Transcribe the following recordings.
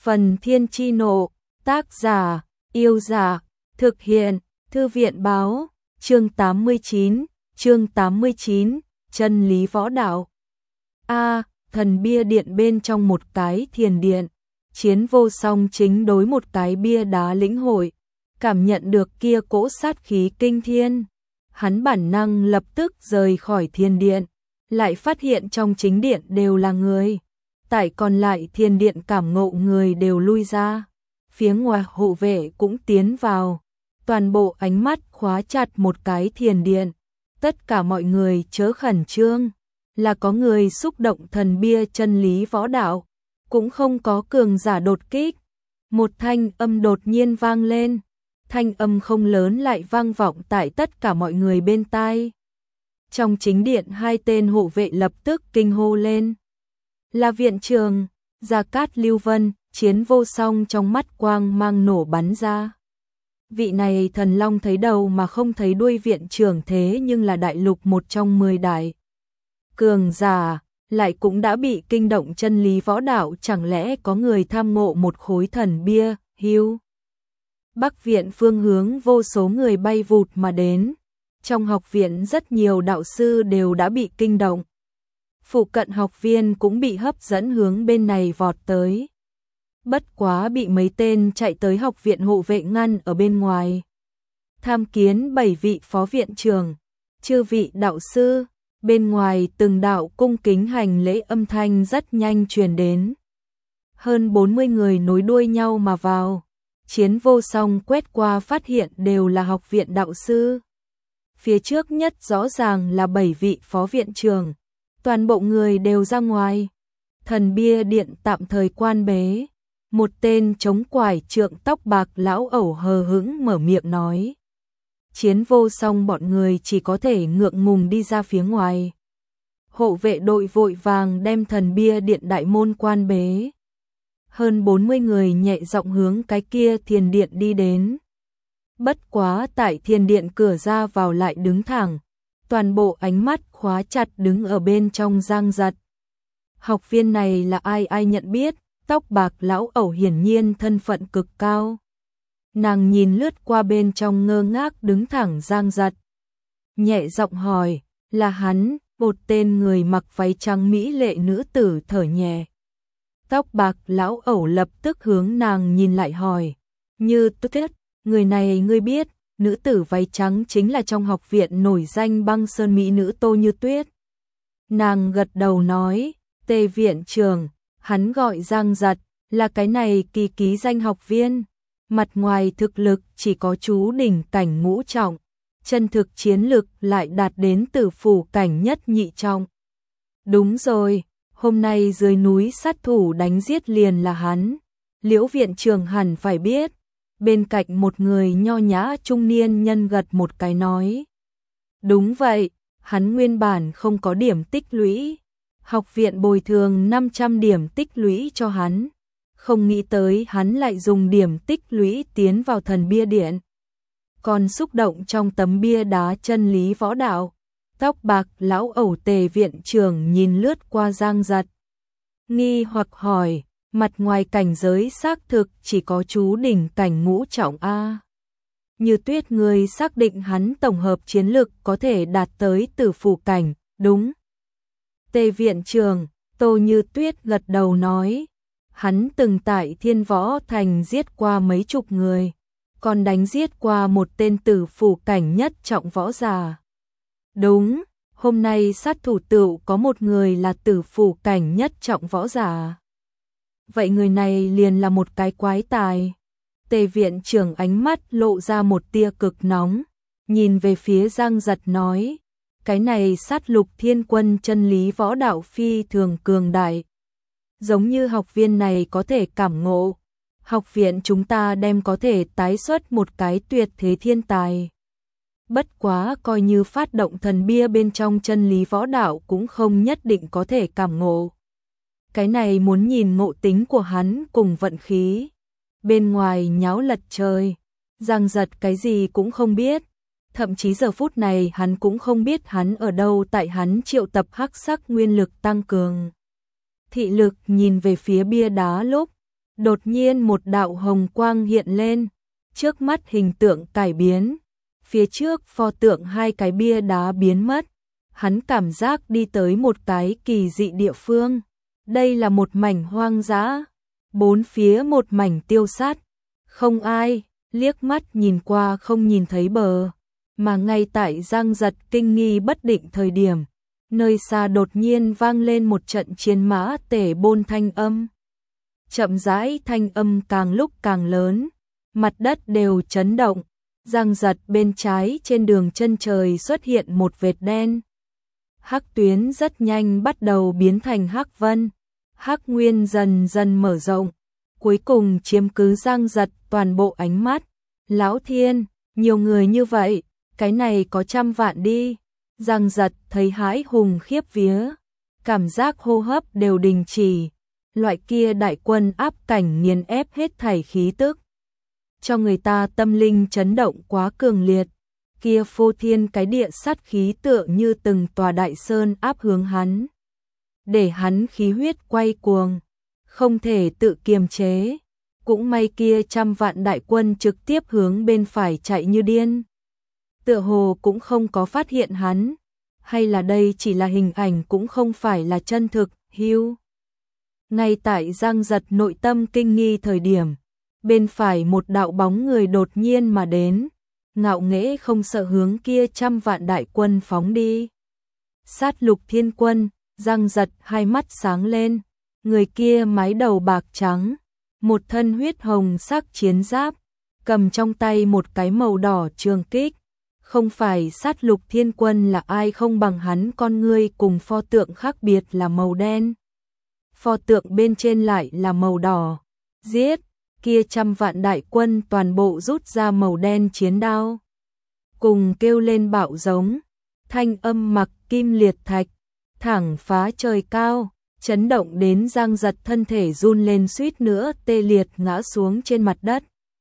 Phần Thiên Chi Nộ, tác giả, Yêu Giả, thực hiện, Thư viện báo, chương 89, chân lý võ đạo. Thần bia điện bên trong một cái thiền điện, Chiến Vô Song chính đối một cái bia đá lĩnh hội, cảm nhận được kia cỗ sát khí kinh thiên. Hắn bản năng lập tức rời khỏi thiền điện, lại phát hiện trong chính điện đều là người. Tại còn lại thiền điện cảm ngộ người đều lui ra, phía ngoài hộ vệ cũng tiến vào, toàn bộ ánh mắt khóa chặt một cái thiền điện. Tất cả mọi người chớ khẩn trương, là có người xúc động thần bia chân lý võ đạo, cũng không có cường giả đột kích. Một thanh âm đột nhiên vang lên, thanh âm không lớn lại vang vọng tại tất cả mọi người bên tai. Trong chính điện hai tên hộ vệ lập tức kinh hô lên. Là viện trường, Gia Cát Lưu Vân. Chiến Vô Song trong mắt quang mang nổ bắn ra. Vị này thần long thấy đầu mà không thấy đuôi viện trưởng, thế nhưng là đại lục một trong 10 đại cường giả, lại cũng đã bị kinh động chân lý võ đạo, chẳng lẽ có người tham ngộ một khối thần bia. Hưu Bắc viện phương hướng vô số người bay vụt mà đến, trong học viện rất nhiều đạo sư đều đã bị kinh động. Phụ cận học viên cũng bị hấp dẫn hướng bên này vọt tới. Bất quá bị mấy tên chạy tới học viện hộ vệ ngăn ở bên ngoài. Tham kiến 7 vị phó viện trưởng, chư vị đạo sư. Bên ngoài từng đạo cung kính hành lễ âm thanh rất nhanh truyền đến. Hơn 40 người nối đuôi nhau mà vào. Chiến Vô Song quét qua phát hiện đều là học viện đạo sư. Phía trước nhất rõ ràng là 7 vị phó viện trưởng. Toàn bộ người đều ra ngoài. Thần bia điện tạm thời quan bế. Một tên chống quải trượng tóc bạc lão ẩu hờ hững mở miệng nói. Chiến Vô Song bọn người chỉ có thể ngượng ngùng đi ra phía ngoài. Hộ vệ đội vội vàng đem thần bia điện đại môn quan bế. Hơn 40 người nhẹ giọng hướng cái kia thiền điện đi đến. Bất quá tại thiền điện cửa ra vào lại đứng thẳng. Toàn bộ ánh mắt khóa chặt đứng ở bên trong Giang Giật. Học viên này là ai nhận biết, tóc bạc lão ẩu hiển nhiên thân phận cực cao. Nàng nhìn lướt qua bên trong ngơ ngác đứng thẳng Giang Giật. Nhẹ giọng hỏi, là hắn. Một tên người mặc váy trắng mỹ lệ nữ tử thở nhẹ. Tóc bạc lão ẩu lập tức hướng nàng nhìn lại hỏi. Như Tuyết, người này ngươi biết. Nữ tử váy trắng chính là trong học viện nổi danh băng sơn mỹ nữ Tô Như Tuyết. Nàng gật đầu nói, Tề viện trưởng, hắn gọi Giang Giật, là cái này kỳ ký danh học viên. Mặt ngoài thực lực chỉ có chú đỉnh cảnh ngũ trọng, chân thực chiến lực lại đạt đến tử phủ cảnh nhất nhị trọng. Đúng rồi, hôm nay dưới núi sát thủ đánh giết liền là hắn. Liễu viện trưởng hẳn phải biết. Bên cạnh một người nho nhã trung niên nhân gật một cái nói. Đúng vậy, hắn nguyên bản không có điểm tích lũy. Học viện bồi thường 500 điểm tích lũy cho hắn. Không nghĩ tới hắn lại dùng điểm tích lũy tiến vào thần bia điện. Còn xúc động trong tấm bia đá chân lý võ đạo. Tóc bạc lão ẩu Tề viện trưởng nhìn lướt qua Giang Giật. Nghi hoặc hỏi, mặt ngoài cảnh giới xác thực chỉ có chú đỉnh cảnh ngũ trọng A. Như Tuyết người xác định hắn tổng hợp chiến lực có thể đạt tới tử phủ cảnh, đúng. Tề viện trưởng, Tô Như Tuyết gật đầu nói. Hắn từng tại Thiên Võ Thành giết qua mấy chục người, còn đánh giết qua một tên tử phủ cảnh nhất trọng võ giả. Đúng, hôm nay sát thủ tựu có một người là tử phủ cảnh nhất trọng võ giả. Vậy người này liền là một cái quái tài. Tề viện trưởng ánh mắt lộ ra một tia cực nóng, nhìn về phía Giang Giật nói, cái này sát lục thiên quân chân lý võ đạo phi thường cường đại. Giống như học viên này có thể cảm ngộ, học viện chúng ta đem có thể tái xuất một cái tuyệt thế thiên tài. Bất quá coi như phát động thần bia bên trong chân lý võ đạo cũng không nhất định có thể cảm ngộ. Cái này muốn nhìn ngộ tính của hắn cùng vận khí. Bên ngoài nháo lật trời, Giang Giật cái gì cũng không biết. Thậm chí giờ phút này hắn cũng không biết hắn ở đâu, tại hắn triệu tập hắc sắc nguyên lực tăng cường thị lực nhìn về phía bia đá lúc Đột nhiên một đạo hồng quang hiện lên, trước mắt hình tượng cải biến, phía trước pho tượng hai cái bia đá biến mất, hắn cảm giác đi tới một cái kỳ dị địa phương. Đây là một mảnh hoang dã, bốn phía một mảnh tiêu sát, không ai, liếc mắt nhìn qua không nhìn thấy bờ, mà ngay tại Giang Giật kinh nghi bất định thời điểm, nơi xa đột nhiên vang lên một trận chiến mã tể bôn thanh âm. Chậm rãi thanh âm càng lúc càng lớn, mặt đất đều chấn động, Giang Giật bên trái trên đường chân trời xuất hiện một vệt đen. Hắc tuyến rất nhanh bắt đầu biến thành hắc vân, hắc nguyên dần dần mở rộng, cuối cùng chiếm cứ Giang Giật toàn bộ ánh mắt. Lão Thiên, nhiều người như vậy, cái này có 100 vạn đi. Giang Giật thấy hãi hùng khiếp vía, cảm giác hô hấp đều đình chỉ, loại kia đại quân áp cảnh nghiền ép hết thảy khí tức, cho người ta tâm linh chấn động quá cường liệt. Kia phô thiên cái địa sát khí tựa như từng tòa đại sơn áp hướng hắn, để hắn khí huyết quay cuồng, không thể tự kiềm chế. Cũng may kia 100 vạn đại quân trực tiếp hướng bên phải chạy như điên, tựa hồ cũng không có phát hiện hắn, hay là đây chỉ là hình ảnh cũng không phải là chân thực. Hưu. Ngay tại Giang Giật nội tâm kinh nghi thời điểm, bên phải một đạo bóng người đột nhiên mà đến, ngạo nghễ không sợ hướng kia 100 vạn đại quân phóng đi. Sát Lục Thiên Quân. Giang Giật hai mắt sáng lên, người kia mái đầu bạc trắng, một thân huyết hồng sắc chiến giáp, cầm trong tay một cái màu đỏ trường kích. Không phải Sát Lục Thiên Quân là ai không bằng hắn, con ngươi cùng pho tượng khác biệt là màu đen, pho tượng bên trên lại là màu đỏ. Giết! Kia 100 vạn đại quân toàn bộ rút ra màu đen chiến đao, cùng kêu lên bạo giống, thanh âm mặc kim liệt thạch, thẳng phá trời cao, chấn động đến Giang Giật thân thể run lên suýt nữa tê liệt ngã xuống trên mặt đất.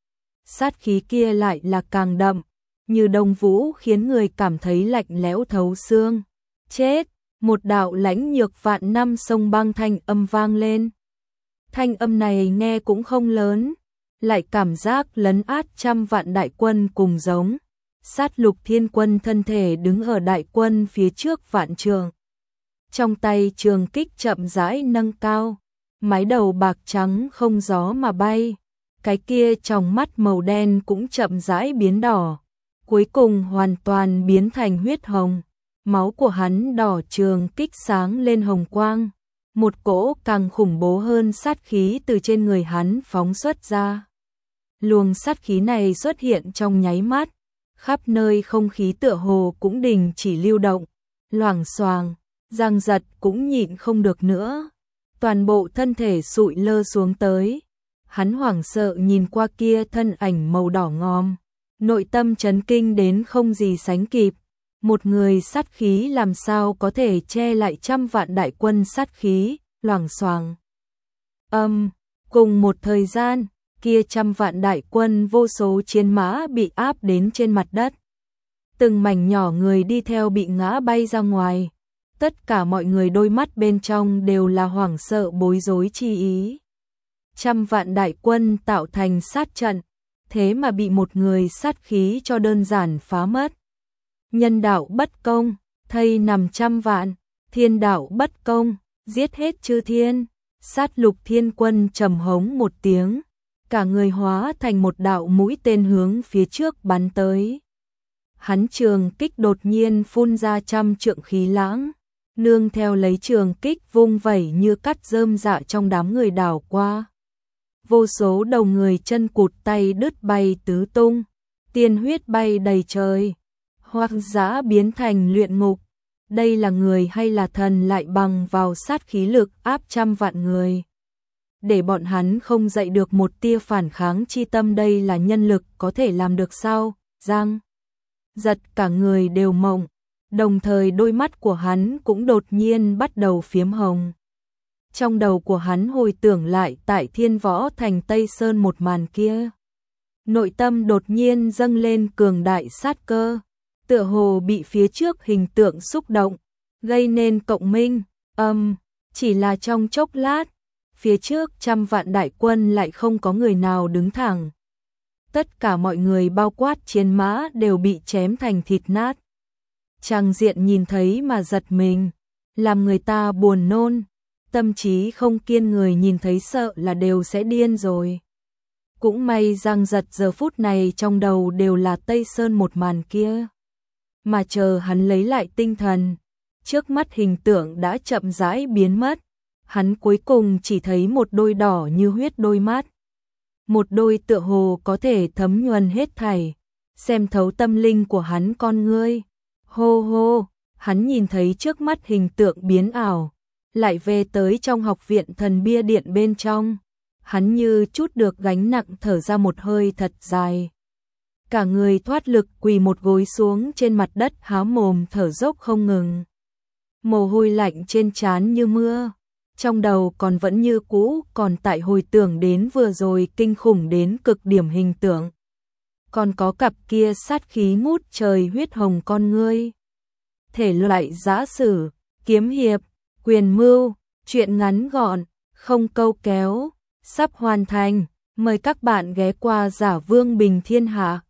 Sát khí kia lại là càng đậm, như đông vũ, khiến người cảm thấy lạnh lẽo thấu xương. Chết! Một đạo lãnh nhược vạn năm sông băng thanh âm vang lên. Thanh âm này nghe cũng không lớn, lại cảm giác lấn át 100 vạn đại quân cùng giống. Sát Lục Thiên Quân thân thể đứng ở đại quân phía trước vạn trường, trong tay trường kích chậm rãi nâng cao, mái đầu bạc trắng không gió mà bay, cái kia trong mắt màu đen cũng chậm rãi biến đỏ, cuối cùng hoàn toàn biến thành huyết hồng. Máu của hắn đỏ trường kích sáng lên hồng quang, một cỗ càng khủng bố hơn sát khí từ trên người hắn phóng xuất ra. Luồng sát khí này xuất hiện trong nháy mắt, khắp nơi không khí tựa hồ cũng đình chỉ lưu động, loảng xoảng. Giang Giật cũng nhịn không được nữa, toàn bộ thân thể sụi lơ xuống tới. Hắn hoảng sợ nhìn qua kia thân ảnh màu đỏ ngòm, nội tâm chấn kinh đến không gì sánh kịp. Một người sát khí làm sao có thể che lại 100 vạn đại quân sát khí, loảng xoảng. Cùng một thời gian, kia 100 vạn đại quân vô số chiến mã bị áp đến trên mặt đất. Từng mảnh nhỏ người đi theo bị ngã bay ra ngoài. Tất cả mọi người đôi mắt bên trong đều là hoảng sợ bối rối chi ý. 100 vạn đại quân tạo thành sát trận, thế mà bị một người sát khí cho đơn giản phá mất. Nhân đạo bất công, thây nằm 100 vạn, thiên đạo bất công, giết hết chư thiên. Sát Lục Thiên Quân trầm hống một tiếng, cả người hóa thành một đạo mũi tên hướng phía trước bắn tới. Hắn trường kích đột nhiên phun ra 100 trượng khí lãng, nương theo lấy trường kích vung vẩy như cắt rơm rạ trong đám người đảo qua. Vô số đầu người chân cụt tay đứt bay tứ tung, tiên huyết bay đầy trời, hoang dã biến thành luyện ngục. Đây là người hay là thần lại bằng vào sát khí lực áp 100 vạn người, để bọn hắn không dậy được một tia phản kháng chi tâm. Đây là nhân lực có thể làm được sao? Giang Giật cả người đều mộng, đồng thời đôi mắt của hắn cũng đột nhiên bắt đầu phiếm hồng. Trong đầu của hắn hồi tưởng lại tại Thiên Võ Thành Tây Sơn một màn kia, nội tâm đột nhiên dâng lên cường đại sát cơ, tựa hồ bị phía trước hình tượng xúc động, gây nên cộng minh. Chỉ là trong chốc lát, phía trước trăm vạn đại quân lại không có người nào đứng thẳng. Tất cả mọi người bao quát chiến mã đều bị chém thành thịt nát. Trang diện nhìn thấy mà giật mình, làm người ta buồn nôn, tâm trí không kiên người nhìn thấy sợ là đều sẽ điên rồi. Cũng may Giang Giật giờ phút này trong đầu đều là Tây Sơn một màn kia. Mà chờ hắn lấy lại tinh thần, trước mắt hình tượng đã chậm rãi biến mất, hắn cuối cùng chỉ thấy một đôi đỏ như huyết đôi mắt. Một đôi tựa hồ có thể thấm nhuần hết thảy, xem thấu tâm linh của hắn con ngươi. Hô hô, hắn nhìn thấy trước mắt hình tượng biến ảo, lại về tới trong học viện thần bia điện bên trong. Hắn như chút được gánh nặng thở ra một hơi thật dài. Cả người thoát lực quỳ một gối xuống trên mặt đất há mồm thở dốc không ngừng. Mồ hôi lạnh trên trán như mưa. Trong đầu còn vẫn như cũ còn tại hồi tưởng đến vừa rồi kinh khủng đến cực điểm hình tượng. Còn có cặp kia sát khí ngút trời huyết hồng con ngươi. Thể loại giã sử, kiếm hiệp, quyền mưu, truyện ngắn gọn, không câu kéo, sắp hoàn thành. Mời các bạn ghé qua Giả Vương Bình Thiên Hạ.